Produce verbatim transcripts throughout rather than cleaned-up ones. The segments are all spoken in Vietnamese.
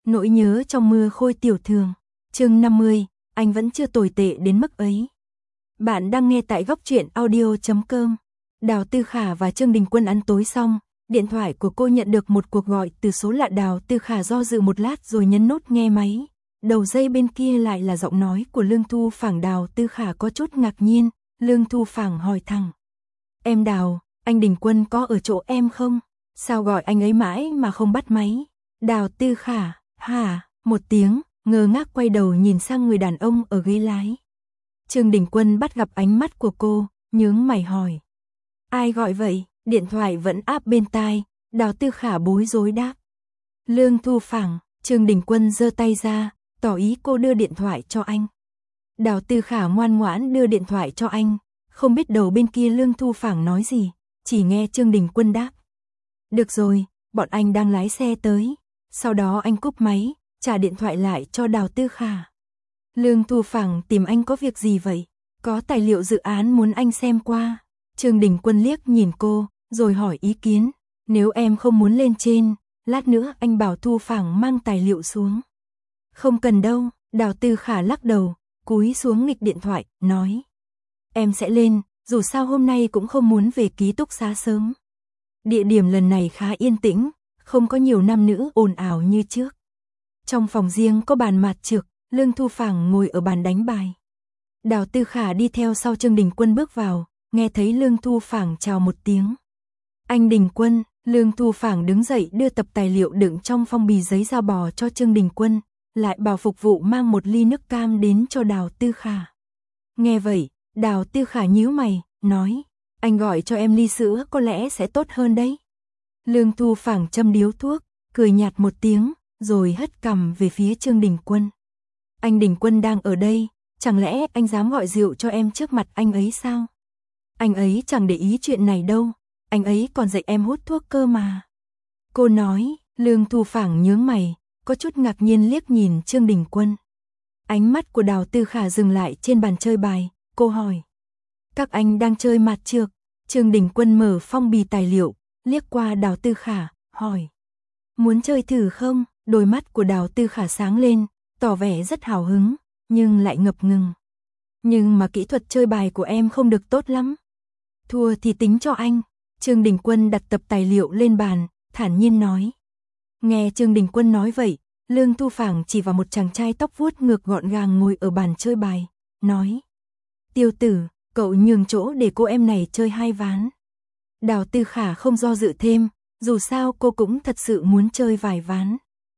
Nỗi nhớ trong mưa khôi tiểu thường. Chương năm mươi, anh vẫn chưa tồi tệ đến mức ấy. Bạn đang nghe tại góc truyện audio chấm com. Đào Tư Khả và Trương Đình Quân ăn tối xong, điện thoại của cô nhận được một cuộc gọi từ số lạ. Đào Tư Khả do dự một lát rồi nhấn nút nghe máy. Đầu dây bên kia lại là giọng nói của Lương Thu Phảng. Đào Tư Khả có chút ngạc nhiên. Lương Thu Phảng hỏi thẳng: "Em Đào, anh Đình Quân có ở chỗ em không? Sao gọi anh ấy mãi mà không bắt máy?" Đào Tư Khả: "Hả?" Một tiếng, ngơ ngác quay đầu nhìn sang người đàn ông ở ghế lái. Trương Đình Quân bắt gặp ánh mắt của cô, nhướng mày hỏi: "Ai gọi vậy?" Điện thoại vẫn áp bên tai. Đào Tư Khả bối rối đáp: "Lương Thu Phảng." Trương Đình Quân giơ tay ra, tỏ ý cô đưa điện thoại cho anh. Đào Tư Khả ngoan ngoãn đưa điện thoại cho anh. Không biết đầu bên kia Lương Thu Phảng nói gì, chỉ nghe Trương Đình Quân đáp: "Được rồi, bọn anh đang lái xe tới." Sau đó anh cúp máy, trả điện thoại lại cho Đào Tư Khả. "Lương Thu Phảng tìm anh có việc gì vậy? Có tài liệu dự án muốn anh xem qua." Trương Đình Quân liếc nhìn cô, rồi hỏi ý kiến: "Nếu em không muốn lên trên, lát nữa anh bảo Thu Phảng mang tài liệu xuống." "Không cần đâu." Đào Tư Khả lắc đầu, cúi xuống nghịch điện thoại, nói: "Em sẽ lên, dù sao hôm nay cũng không muốn về ký túc xá sớm. Địa điểm lần này khá yên tĩnh, không có nhiều nam nữ ồn ào như trước." Trong phòng riêng có bàn mạt trược, Lương Thu Phảng ngồi ở bàn đánh bài. Đào Tư Khả đi theo sau Trương Đình Quân bước vào, nghe thấy Lương Thu Phảng chào một tiếng: "Anh Đình Quân." Lương Thu Phảng đứng dậy đưa tập tài liệu đựng trong phong bì giấy da bò cho Trương Đình Quân, lại bảo phục vụ mang một ly nước cam đến cho Đào Tư Khả. Nghe vậy, Đào Tư Khả nhíu mày, nói: "Anh gọi cho em ly sữa có lẽ sẽ tốt hơn đấy." Lương Thu Phảng châm điếu thuốc, cười nhạt một tiếng, rồi hất cằm về phía Trương Đình Quân. "Anh Đình Quân đang ở đây, chẳng lẽ anh dám gọi rượu cho em trước mặt anh ấy sao? Anh ấy chẳng để ý chuyện này đâu, anh ấy còn dạy em hút thuốc cơ mà." Cô nói. Lương Thu Phảng nhướng mày, có chút ngạc nhiên liếc nhìn Trương Đình Quân. Ánh mắt của Đào Tư Khả dừng lại trên bàn chơi bài, cô hỏi: "Các anh đang chơi mạt trược?" Trương Đình Quân mở phong bì tài liệu, liếc qua Đào Tư Khả, hỏi: "Muốn chơi thử không?" Đôi mắt của Đào Tư Khả sáng lên, tỏ vẻ rất hào hứng, nhưng lại ngập ngừng. "Nhưng mà kỹ thuật chơi bài của em không được tốt lắm. Thua thì tính cho anh." Trương Đình Quân đặt tập tài liệu lên bàn, thản nhiên nói. Nghe Trương Đình Quân nói vậy, Lương Thu Phảng chỉ vào một chàng trai tóc vuốt ngược gọn gàng ngồi ở bàn chơi bài, nói: "Tiêu tử, cậu nhường chỗ để cô em này chơi hai ván." Đào Tư Khả không do dự thêm, dù sao cô cũng thật sự muốn chơi vài ván.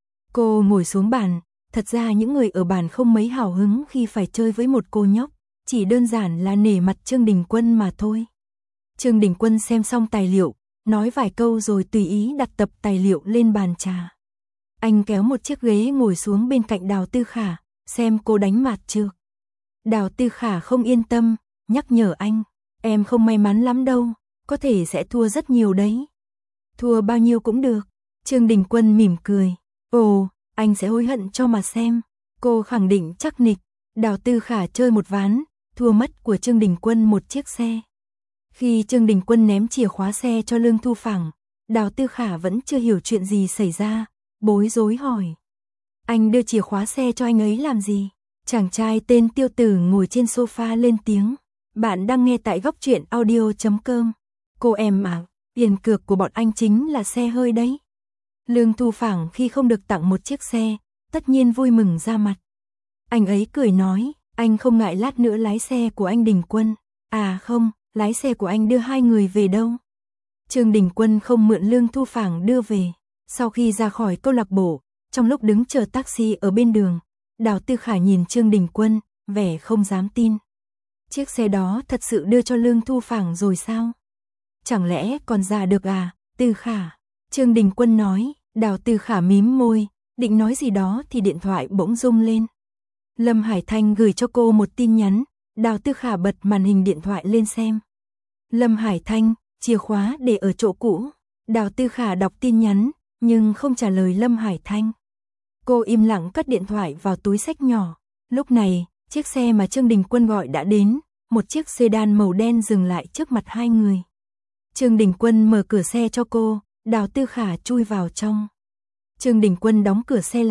Cô ngồi xuống bàn, thật ra những người ở bàn không mấy hào hứng khi phải chơi với một cô nhóc, chỉ đơn giản là nể mặt Trương Đình Quân mà thôi. Trương Đình Quân xem xong tài liệu, nói vài câu rồi tùy ý đặt tập tài liệu lên bàn trà. Anh kéo một chiếc ghế ngồi xuống bên cạnh Đào Tư Khả, xem cô đánh mạt trược. Đào Tư Khả không yên tâm, nhắc nhở anh: "Em không may mắn lắm đâu, có thể sẽ thua rất nhiều đấy." "Thua bao nhiêu cũng được." Trương Đình Quân mỉm cười. "Ồ, anh sẽ hối hận cho mà xem." Cô khẳng định chắc nịch. Đào Tư Khả chơi một ván, thua mất của Trương Đình Quân một chiếc xe. Khi Trương Đình Quân ném chìa khóa xe cho Lương Thu Phảng, Đào Tư Khả vẫn chưa hiểu chuyện gì xảy ra, bối rối hỏi: "Anh đưa chìa khóa xe cho anh ấy làm gì?" Chàng trai tên Tiêu Tử ngồi trên sofa lên tiếng: "Bạn đang nghe tại góc truyện audio chấm com. Cô em à, tiền cược của bọn anh chính là xe hơi đấy." Lương Thu Phảng khi không được tặng một chiếc xe, tất nhiên vui mừng ra mặt. Anh ấy cười nói: "Anh không ngại lát nữa lái xe của anh Đình Quân?" "À không, lái xe của anh đưa hai người về đâu." Trương Đình Quân không mượn Lương Thu Phảng đưa về. Sau khi ra khỏi câu lạc bộ, trong lúc đứng chờ taxi ở bên đường, Đào Tư Khả nhìn Trương Đình Quân, vẻ không dám tin. Chiếc xe đó thật sự đưa cho Lương Thu Phảng rồi sao? Chẳng lẽ còn giả được à, Tư Khả? Trương Đình Quân nói. Đào Tư Khả mím môi, định nói gì đó thì điện thoại bỗng rung lên. Lâm Hải Thanh gửi cho cô một tin nhắn. Đào Tư Khả bật màn hình điện thoại lên xem. Lâm Hải Thanh: "Chìa khóa để ở chỗ cũ." Đào Tư Khả đọc tin nhắn, nhưng không trả lời Lâm Hải Thanh. Cô im lặng cất điện thoại vào túi xách nhỏ. Lúc này, chiếc xe mà Trương Đình Quân gọi đã đến, một chiếc sedan màu đen dừng lại trước mặt hai người. Trương Đình Quân mở cửa xe cho cô, Đào Tư Khả chui vào trong. Trương Đình Quân đóng cửa xe lại,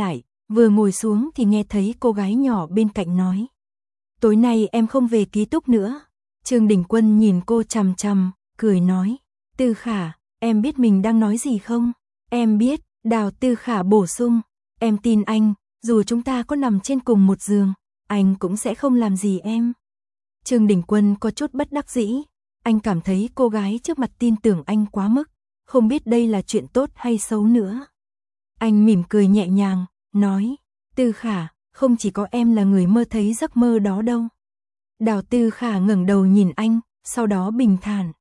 Vừa ngồi xuống thì nghe thấy cô gái nhỏ bên cạnh nói. Tối nay em không về ký túc nữa. Trương Đình Quân nhìn cô chằm chằm, cười nói. Tư Khả, em biết mình đang nói gì không? Em biết, Đào Tư Khả bổ sung. Em tin anh, dù chúng ta có nằm trên cùng một giường, anh cũng sẽ không làm gì em. Trương Đình Quân có chút bất đắc dĩ. Anh cảm thấy cô gái trước mặt tin tưởng anh quá mức, không biết đây là chuyện tốt hay xấu nữa. Anh mỉm cười nhẹ nhàng, nói. Tư Khả, không chỉ có em là người mơ thấy giấc mơ đó đâu. Đào Tư Khả ngẩng đầu nhìn anh, sau đó bình thản.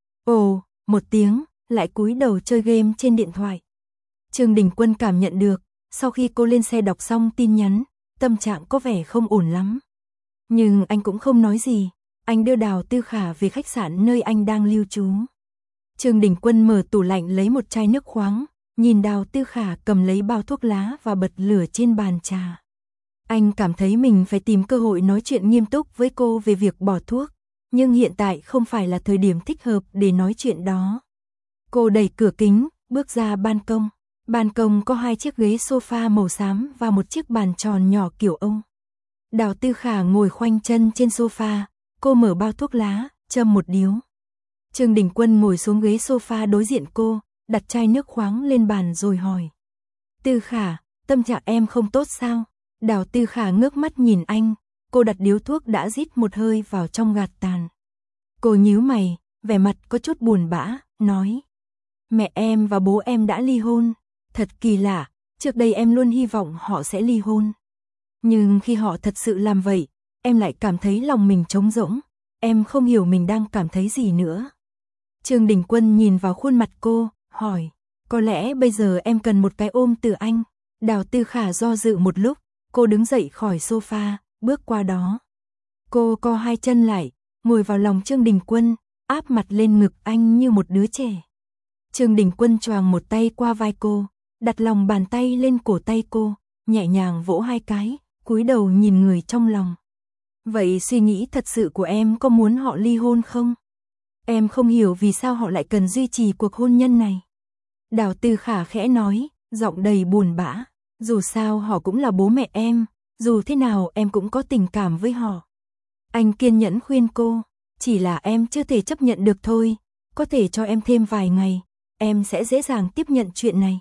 Ồ, một tiếng, lại cúi đầu chơi game trên điện thoại. Trương Đình Quân cảm nhận được, sau khi cô lên xe đọc xong tin nhắn, tâm trạng có vẻ không ổn lắm. Nhưng anh cũng không nói gì, anh đưa Đào Tư Khả về khách sạn nơi anh đang lưu trú. Trương Đình Quân mở tủ lạnh lấy một chai nước khoáng, nhìn Đào Tư Khả cầm lấy bao thuốc lá và bật lửa trên bàn trà. Anh cảm thấy mình phải tìm cơ hội nói chuyện nghiêm túc với cô về việc bỏ thuốc, nhưng hiện tại không phải là thời điểm thích hợp để nói chuyện đó. Cô đẩy cửa kính, bước ra ban công. Ban công có hai chiếc ghế sofa màu xám và một chiếc bàn tròn nhỏ kiểu Âu. Đào Tư Khả ngồi khoanh chân trên sofa, cô mở bao thuốc lá, châm một điếu. Trương Đình Quân ngồi xuống ghế sofa đối diện cô, đặt chai nước khoáng lên bàn rồi hỏi. Tư Khả, tâm trạng em không tốt sao? Đào Tư Khả ngước mắt nhìn anh, cô đặt điếu thuốc đã rít một hơi vào trong gạt tàn. Cô nhíu mày, vẻ mặt có chút buồn bã, nói. Mẹ em và bố em đã ly hôn. Thật kỳ lạ, trước đây em luôn hy vọng họ sẽ ly hôn. Nhưng khi họ thật sự làm vậy, em lại cảm thấy lòng mình trống rỗng, em không hiểu mình đang cảm thấy gì nữa. Trương Đình Quân nhìn vào khuôn mặt cô, hỏi, có lẽ bây giờ em cần một cái ôm từ anh. Đào Tư Khả do dự một lúc, cô đứng dậy khỏi sofa, bước qua đó. Cô co hai chân lại, ngồi vào lòng Trương Đình Quân, áp mặt lên ngực anh như một đứa trẻ. Trương Đình Quân choàng một tay qua vai cô, đặt lòng bàn tay lên cổ tay cô, nhẹ nhàng vỗ hai cái, cúi đầu nhìn người trong lòng. Vậy suy nghĩ thật sự của em có muốn họ ly hôn không? Em không hiểu vì sao họ lại cần duy trì cuộc hôn nhân này. Đào Tư Khả khẽ nói, giọng đầy buồn bã. Dù sao họ cũng là bố mẹ em, dù thế nào em cũng có tình cảm với họ. Anh kiên nhẫn khuyên cô, chỉ là em chưa thể chấp nhận được thôi, có thể cho em thêm vài ngày, em sẽ dễ dàng tiếp nhận chuyện này.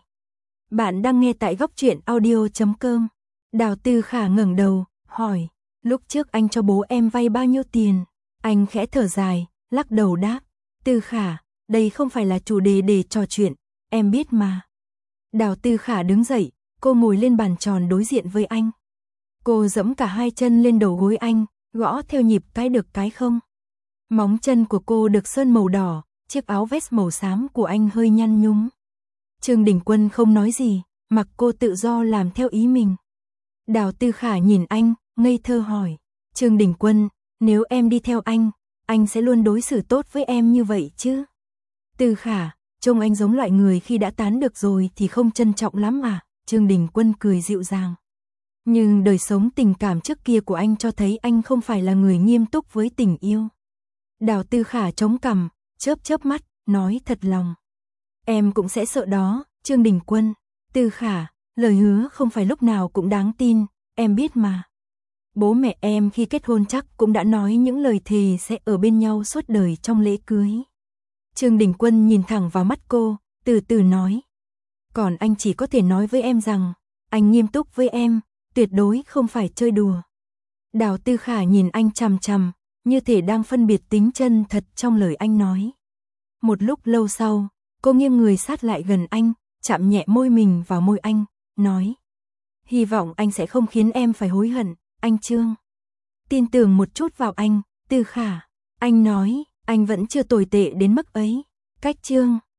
Bạn đang nghe tại góc truyện audio chấm com. Đào Tư Khả ngẩng đầu, hỏi, lúc trước anh cho bố em vay bao nhiêu tiền? Anh khẽ thở dài, lắc đầu đáp, Tư Khả, đây không phải là chủ đề để trò chuyện, em biết mà. Đào Tư Khả đứng dậy, cô ngồi lên bàn tròn đối diện với anh. Cô giẫm cả hai chân lên đầu gối anh, gõ theo nhịp cái được cái không. Móng chân của cô được sơn màu đỏ, chiếc áo vest màu xám của anh hơi nhăn nhúm. Trương Đình Quân không nói gì, mặc cô tự do làm theo ý mình. Đào Tư Khả nhìn anh, ngây thơ hỏi, Trương Đình Quân, nếu em đi theo anh, anh sẽ luôn đối xử tốt với em như vậy chứ? Tư Khả, trông anh giống loại người khi đã tán được rồi thì không trân trọng lắm à? Trương Đình Quân cười dịu dàng. Nhưng đời sống tình cảm trước kia của anh cho thấy anh không phải là người nghiêm túc với tình yêu. Đào Tư Khả chống cằm, chớp chớp mắt, nói thật lòng. Em cũng sẽ sợ đó, Trương Đình Quân. Tư Khả, lời hứa không phải lúc nào cũng đáng tin, em biết mà. Bố mẹ em khi kết hôn chắc cũng đã nói những lời thề sẽ ở bên nhau suốt đời trong lễ cưới. Trương Đình Quân nhìn thẳng vào mắt cô, từ từ nói. Còn anh chỉ có thể nói với em rằng, anh nghiêm túc với em, tuyệt đối không phải chơi đùa. Đào Tư Khả nhìn anh chằm chằm, như thể đang phân biệt tính chân thật trong lời anh nói. Một lúc lâu sau, cô nghiêng người sát lại gần anh, chạm nhẹ môi mình vào môi anh, nói. Hy vọng anh sẽ không khiến em phải hối hận, anh Trương. Tin tưởng một chút vào anh, Tư Khả. Anh nói, anh vẫn chưa tồi tệ đến mức ấy. Cách Trương,